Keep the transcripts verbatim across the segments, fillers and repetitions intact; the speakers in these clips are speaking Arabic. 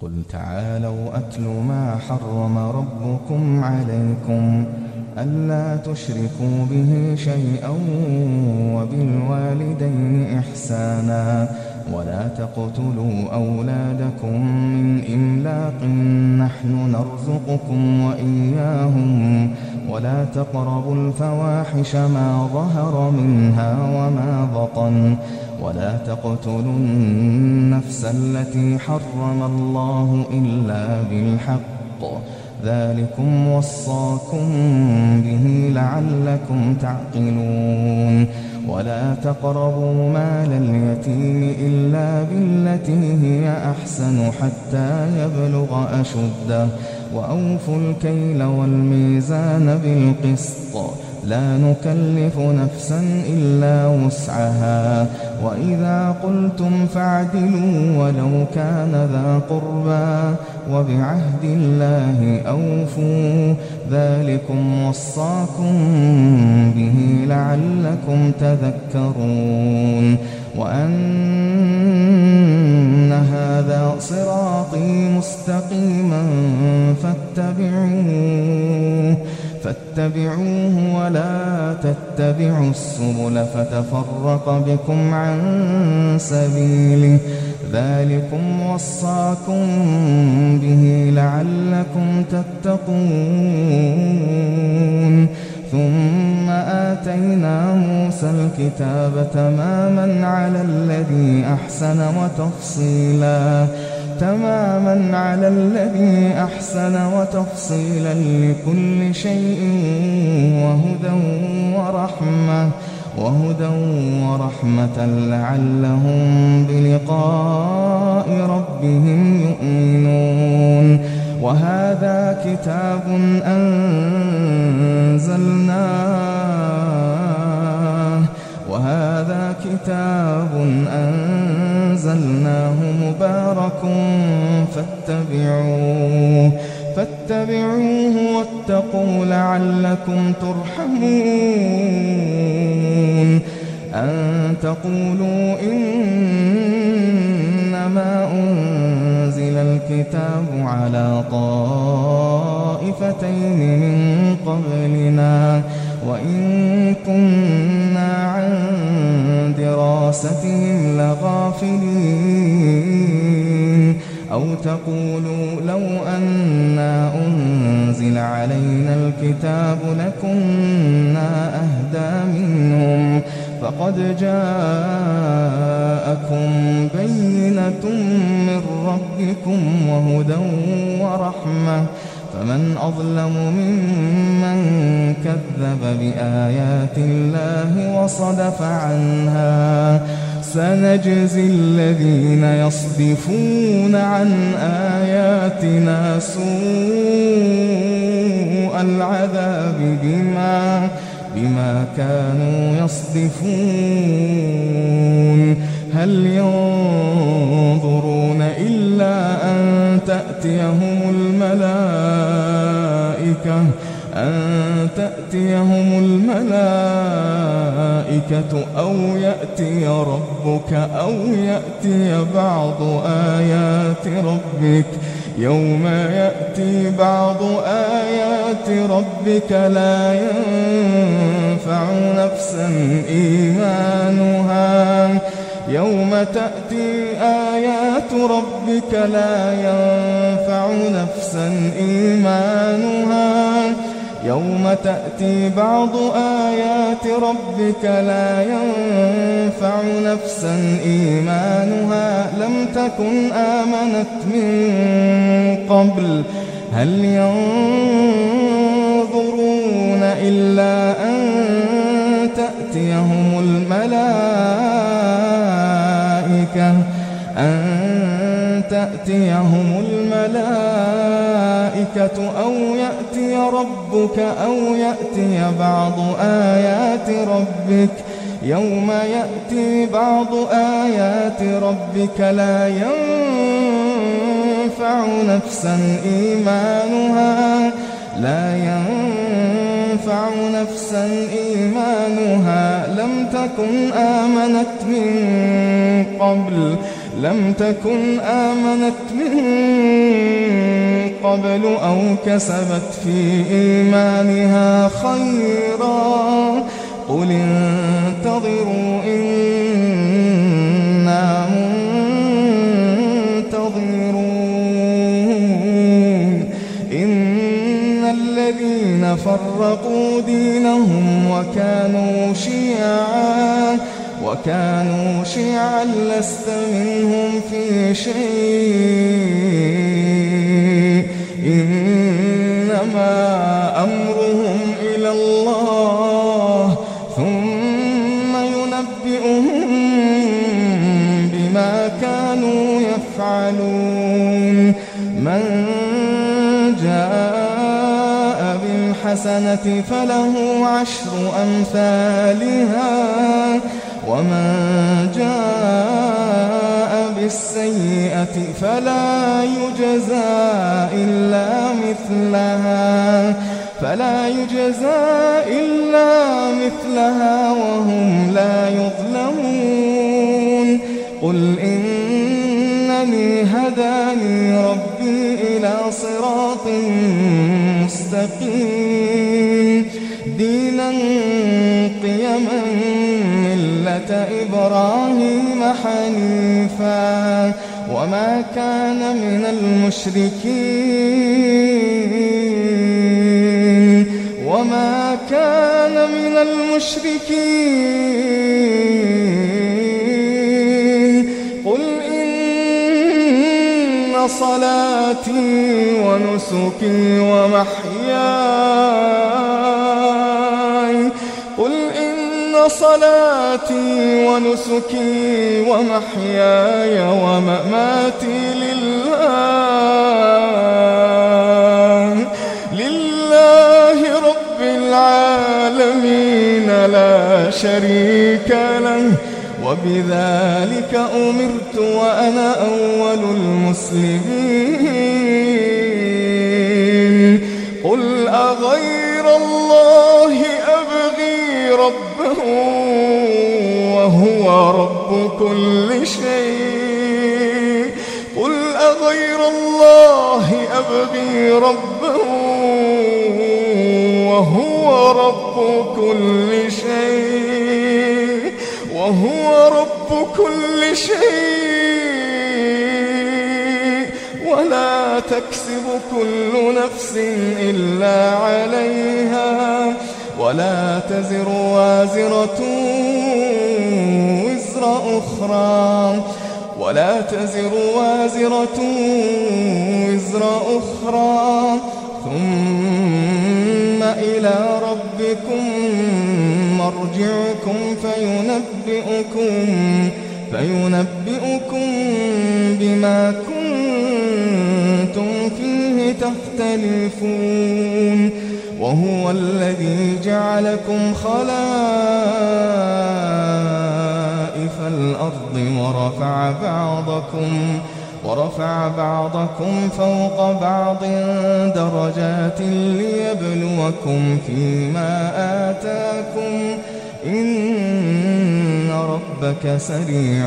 قل تعالوا أتل ما حرم ربكم عليكم ألا تشركوا به شيئا وبالوالدين إحسانا ولا تقتلوا أولادكم من إملاق نحن نرزقكم وإياهم ولا تقربوا الفواحش ما ظهر منها وما بطن ولا تقتلوا النفس التي حرم الله إلا بالحق ذلكم وصاكم به لعلكم تعقلون ولا تقربوا مال اليتيم إلا بالتي هي أحسن حتى يبلغ أشده وأوفوا الكيل والميزان بالقسط لا نكلف نفسا إلا وسعها وإذا قلتم فاعدلوا ولو كان ذا قربى وبعهد الله أوفوا ذلكم وصاكم به لعلكم تذكرون وأن هذا صراطي مستقيما فاتبعوه فاتبعوه ولا تتبعوا السبل فتفرق بكم عن سبيله ذلكم وصاكم به لعلكم تتقون ثم آتينا موسى الكتاب تماما على الذي أحسن وتفصيلا تماما على الذي أحسن وتفصيلا لكل شيء وهدى ورحمة وهدى ورحمة لعلهم بلقاء ربهم يؤمنون وهذا كتاب أنزلناه وهذا كتاب أنزلناه مبارك فاتبعوه فاتبعوه واتقوا لعلكم ترحمون أن تقولوا إنما أنزل الكتاب على طائفتين من قبلنا وإن كنا عن دراستهم لغافلين أو تقولوا لو أنا أنزل علينا الكتاب لكنا أهدى منهم فقد جاءكم بينة من ربكم وهدى ورحمة فمن أظلم ممن كذب بآيات الله وصدف عنها سنجزي الذين يصدفون عن آياتنا سوء العذاب بما بما كانوا يصدفون هل ينظرون إلا أن تأتيهم الملائكة أن تأتيهم الملائكة أو يأتي ربك أو يأتي بعض آيات ربك يوم يأتي بعض آيات ربك لا ينفع نفسا إيمانها يوم تأتي آيات ربك لا ينفع نفسا إيمانها يوم تأتي بعض آيات ربك لا ينفع نفسا إيمانها لم تكن آمنت من قبل هل ينظرون إلا أن تأتيهم الملائكة أن تأتيهم الملائكة أو يأتي ربك أو يأتي بعض آيات ربك يوم يأتي بعض آيات ربك لا ينفع نفسا إيمانها لا ينفع نفسا إيمانها لم تكن آمنت من قبل لم تكن آمنت من قبل أو كسبت في إيمانها خيرا قل انتظروا إنا منتظرون إن الذين فرقوا دينهم وكانوا شيعا وكانوا شيعا لست منهم في شيء إنما أمرهم إلى الله ثم ينبئهم بما كانوا يفعلون من جاء بالحسنة فله عشر أمثالها ومن جاء بالسيئة فلا يجزى إلا مثلها فلا يجزى إلا مثلها وهم لا يظلمون قل إنني هداني ربي إلى صراط مستقيم دينا قيما ملة إبراهيم حنيفا وما كان من المشركين وما كان من المشركين قل إن صلاتي ونسكي ومحياي قل إن صلاتي ونسكي ومحياي ومماتي لله لله رب العالمين لا شريك له وبذلك أمرت وأنا أول المسلمين قل أغير الله أبغي ربه وهو رب كل شيء قل أغير الله أبغي ربه وهو رب كل شيء وهو رب كل شيء ولا تكسب كل نفس إلا عليها ولا تزر وازرة وزر أخرى ولا تزر وازرة وزر أخرى ثم إلى ربكم مرجعكم فينبئكم فينبئكم بما كنتم فيه تختلفون وهو الذي جعلكم خلائف الأرض ورفع بعضكم ورفع بعضكم فوق بعض درجات ليبلوكم فيما آتاكم إن ربك سريع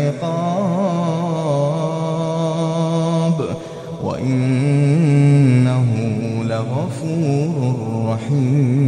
العقاب وإنه لغفور رحيم